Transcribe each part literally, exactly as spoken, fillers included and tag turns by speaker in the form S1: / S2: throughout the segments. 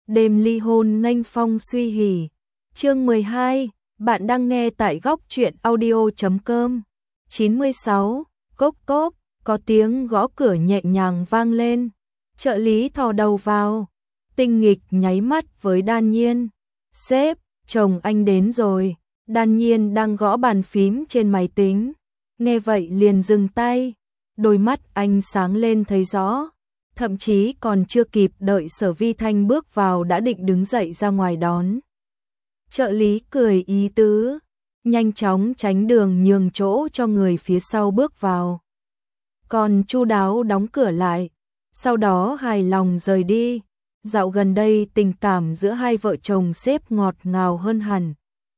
S1: đêm ly hôn nghênh phong suy hỉ. Chương mười hai, bạn đang nghe tại góc truyện audio chấm com. chín mươi sáu, cốc cốc, có tiếng gõ cửa nhẹ nhàng vang lên. Trợ lý thò đầu vào, tinh nghịch nháy mắt với Đan Nhiên. Sếp, chồng anh đến rồi. Đan Nhiên đang gõ bàn phím trên máy tính. Nghe vậy liền dừng tay. Đôi mắt anh sáng lên thấy rõ. Thậm chí còn chưa kịp đợi Sở Vi Thanh bước vào đã định đứng dậy ra ngoài đón. Trợ lý cười ý tứ, nhanh chóng tránh đường nhường chỗ cho người phía sau bước vào. Còn chu đáo đóng cửa lại, sau đó hài lòng rời đi. Dạo gần đây tình cảm giữa hai vợ chồng sếp ngọt ngào hơn hẳn.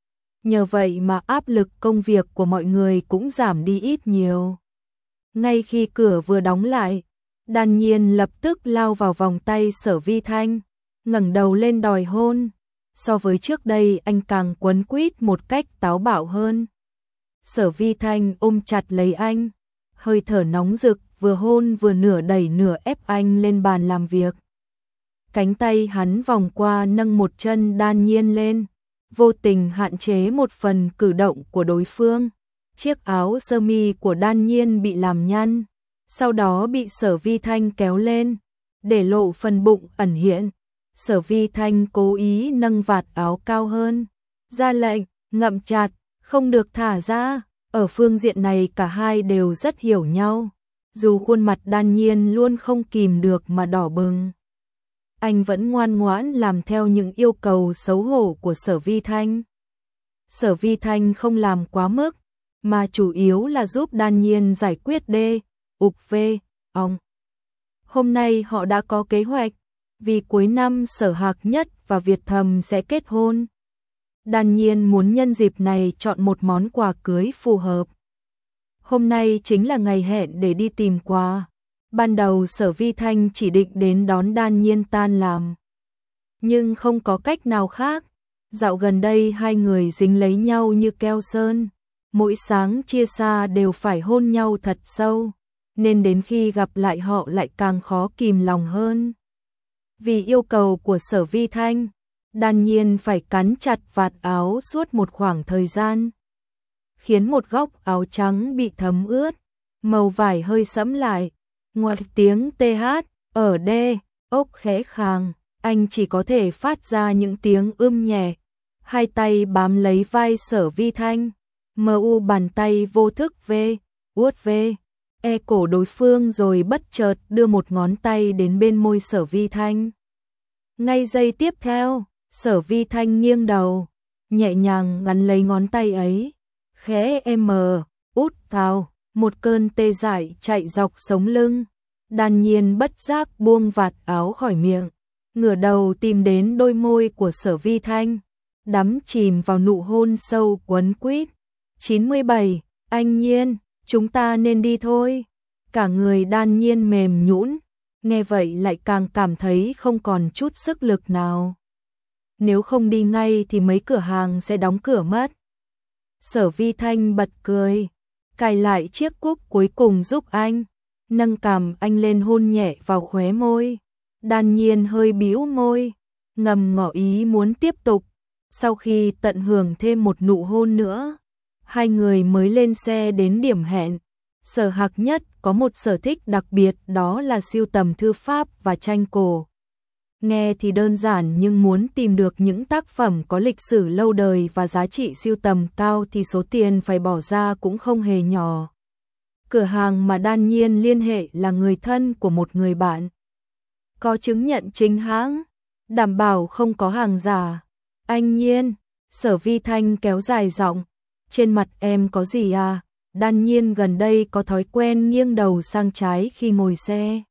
S1: Nhờ vậy mà áp lực công việc của mọi người cũng giảm đi ít nhiều. Ngay khi cửa vừa đóng lại, Đan Nhiên lập tức lao vào vòng tay Sở Vi Thanh, ngẩng đầu lên đòi hôn. So với trước đây anh càng quấn quýt một cách táo bạo hơn. Sở Vi Thanh ôm chặt lấy anh, hơi thở nóng rực, vừa hôn vừa nửa đẩy nửa ép anh lên bàn làm việc. Cánh tay hắn vòng qua nâng một chân Đan Nhiên lên, vô tình hạn chế một phần cử động của đối phương. Chiếc áo sơ mi của Đan Nhiên bị làm nhăn, sau đó bị Sở Vi Thanh kéo lên, để lộ phần bụng ẩn hiện. Sở Vi Thanh cố ý nâng vạt áo cao hơn, ra lệnh, ngậm chặt, không được thả ra. Ở phương diện này cả hai đều rất hiểu nhau, dù khuôn mặt Đan Nhiên luôn không kìm được mà đỏ bừng. Anh vẫn ngoan ngoãn làm theo những yêu cầu xấu hổ của Sở Vi Thanh. Sở Vi Thanh không làm quá mức, mà chủ yếu là giúp Đan Nhiên giải quyết đê, ục vê, ong. Hôm nay họ đã có kế hoạch, vì cuối năm Sở Hạc Nhất và Việt Thầm sẽ kết hôn. Đan Nhiên muốn nhân dịp này chọn một món quà cưới phù hợp. Hôm nay chính là ngày hẹn để đi tìm quà. Ban đầu Sở Vi Thanh chỉ định đến đón Đan Nhiên tan làm, nhưng không có cách nào khác. Dạo gần đây hai người dính lấy nhau như keo sơn, mỗi sáng chia xa đều phải hôn nhau thật sâu, nên đến khi gặp lại họ lại càng khó kìm lòng hơn. Vì yêu cầu của Sở Vi Thanh, Đan Nhiên phải cắn chặt vạt áo suốt một khoảng thời gian, khiến một góc áo trắng bị thấm ướt, màu vải hơi sẫm lại. Ngoài tiếng tê hát, ở đê, ốc khẽ khàng, anh chỉ có thể phát ra những tiếng ưm nhẹ. Hai tay bám lấy vai Sở Vi Thanh, mờ u bàn tay vô thức vê, uốt vê, e cổ đối phương rồi bất chợt đưa một ngón tay đến bên môi Sở Vi Thanh. Ngay giây tiếp theo, Sở Vi Thanh nghiêng đầu, nhẹ nhàng ngắn lấy ngón tay ấy, khẽ em mờ, út thào. Một cơn tê dại chạy dọc sống lưng. Đan Nhiên bất giác buông vạt áo khỏi miệng, ngửa đầu tìm đến đôi môi của Sở Vi Thanh, đắm chìm vào nụ hôn sâu quấn quýt. chín mươi bảy, anh Nhiên, chúng ta nên đi thôi. Cả người Đan Nhiên mềm nhũn, nghe vậy lại càng cảm thấy không còn chút sức lực nào. Nếu không đi ngay thì mấy cửa hàng sẽ đóng cửa mất. Sở Vi Thanh bật cười, cài lại chiếc cúc cuối cùng giúp anh, nâng cằm anh lên hôn nhẹ vào khóe môi. Đan Nhiên hơi bĩu môi, ngầm ngỏ ý muốn tiếp tục. Sau khi tận hưởng thêm một nụ hôn nữa, hai người mới lên xe đến điểm hẹn. Sở Hạc Nhất có một sở thích đặc biệt, đó là sưu tầm thư pháp và tranh cổ. Nghe thì đơn giản nhưng muốn tìm được những tác phẩm có lịch sử lâu đời và giá trị sưu tầm cao thì số tiền phải bỏ ra cũng không hề nhỏ. Cửa hàng mà Đan Nhiên liên hệ là người thân của một người bạn, có chứng nhận chính hãng, đảm bảo không có hàng giả. Anh Nhiên, Sở Vi Thanh kéo dài giọng, trên mặt em có gì à? Đan Nhiên gần đây có thói quen nghiêng đầu sang trái khi ngồi xe,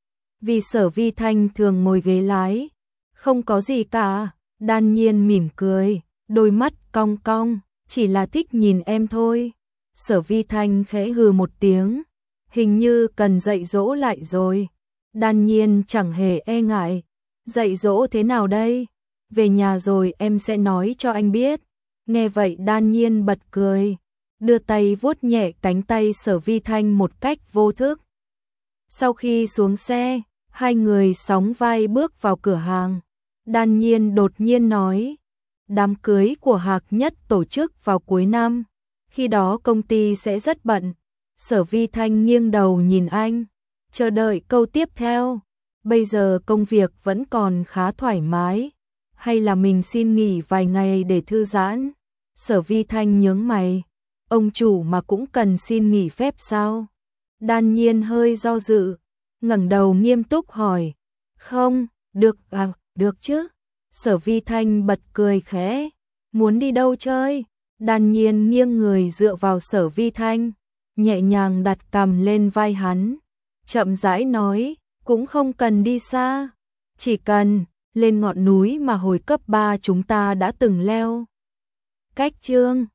S1: vì Sở Vi Thanh thường ngồi ghế lái. Không có gì cả. Đan Nhiên mỉm cười, đôi mắt cong cong, chỉ là thích nhìn em thôi. Sở Vi Thanh khẽ hừ một tiếng, hình như cần dạy dỗ lại rồi. Đan Nhiên chẳng hề e ngại, dạy dỗ thế nào đây? Về nhà rồi em sẽ nói cho anh biết. Nghe vậy Đan Nhiên bật cười, đưa tay vuốt nhẹ cánh tay Sở Vi Thanh một cách vô thức. Sau khi xuống xe, hai người sóng vai bước vào cửa hàng. Đan Nhiên đột nhiên nói, đám cưới của Hạc Nhất tổ chức vào cuối năm, khi đó công ty sẽ rất bận. Sở Vi Thanh nghiêng đầu nhìn anh, chờ đợi câu tiếp theo. Bây giờ công việc vẫn còn khá thoải mái, hay là mình xin nghỉ vài ngày để thư giãn? Sở Vi Thanh nhướng mày, ông chủ mà cũng cần xin nghỉ phép sao? Đan Nhiên hơi do dự, ngẩng đầu nghiêm túc hỏi, không, được à, được chứ. Sở Vi Thanh bật cười khẽ, muốn đi đâu chơi? Đan Nhiên nghiêng người dựa vào Sở Vi Thanh, nhẹ nhàng đặt cằm lên vai hắn, chậm rãi nói, cũng không cần đi xa, chỉ cần lên ngọn núi mà hồi cấp ba chúng ta đã từng leo. Cách Chương